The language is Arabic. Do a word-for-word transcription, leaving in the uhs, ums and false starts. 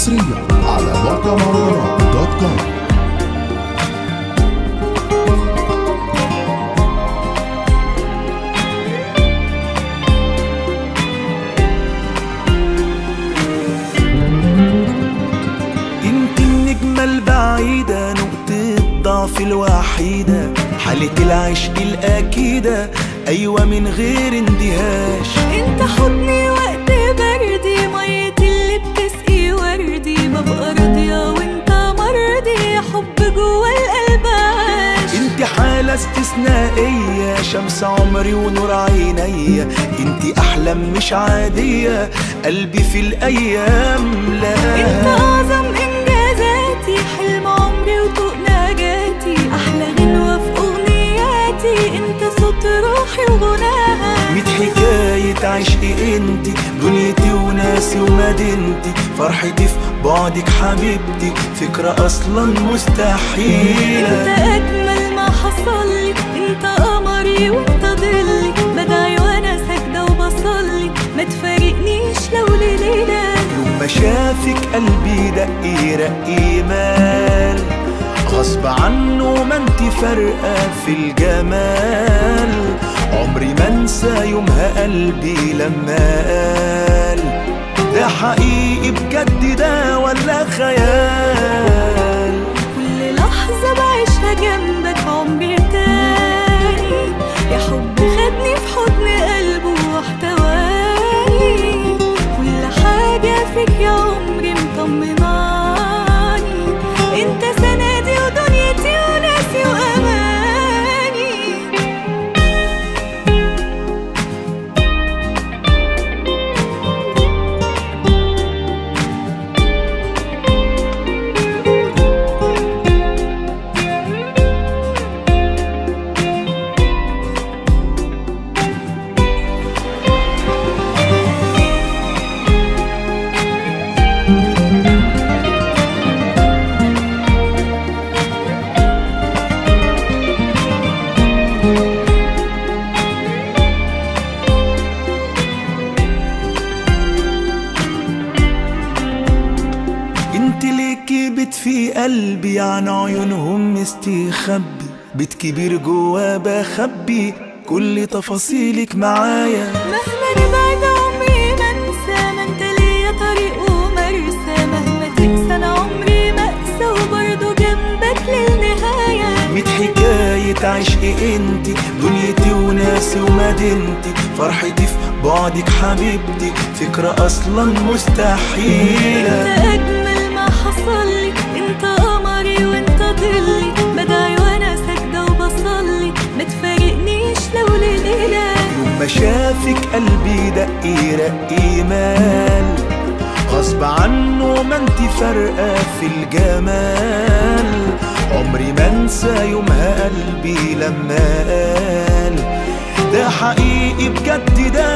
حصريا على موقع مهرجانات دوت كوم. انت النجمة البعيدة، نقطة الضعف الوحيدة، حالة العشق الأكيدة، أيوة من غير اندهاش. انت حضني وقت بردي، مية اللي بتسقي وردي، ببقى راضية وانت مرضي، حب جوا القلب عاش. انت حالة استثنائية، شمس عمري ونور عينيا، انت أحلام مش عادية، قلبي في الأيام لا. انت أعظم إنجازاتي، حلم عمري وطوق نجاتي، أحلى غنوة في أغنياتي، انت صوت روحي وغناها. ميت حكاية عشقي انتي، دنيتي وناسي ومدينتي، فرحتي في بعدك حبيبتي، فكرة أصلا مستحيلة. انت أجمل ما حصلي، انت قمري وانت ضلي، بدعي وانا ساجدة وبصلي، ما تفارقنيش لو ليلة. يوم ما شافك قلبي دقي رقي مال، غصب عنه ما انتي فارقة في الجمال، عمري ما انسى يومها قلبي لما قال ده حقيقي بجد ده ولا خيال. كل لحظة بعيشها جنبك عمري تاني، يا حب خدني في حضن قلبه واحتواني، كل حاجة فيك يا عمري مطمناني، انت سندي ودنيتي وناسي وأماني. انت ليكي بت في قلبي، عن عيونهم مستخبي، بيت كبير جوا بخبي كل تفاصيلك معايا. مهما نبعد عمري ما انسى، ما انت ليا طريق ومرسى، مهما تنسى انا عمري ما انسى، وبرضه جنبك للنهاية. ميت حكاية عشقي انتي، دنيتي وناسي ومدينتي، فرحتي في بعدك حبيبتي، فكرة أصلا مستحيلة. انت أجمل ما حصلي، انت قمري وانت ضلي، بدعي وانا ساجدة وبصلي، ما تفارقنيش لو ليلة. يوم ما شافك قلبي دقي رقي مال، غصب عنه ما انتي فارقة في الجمال، عمري ما انسى يومها قلبي لما قال ده حقيقي بجد ده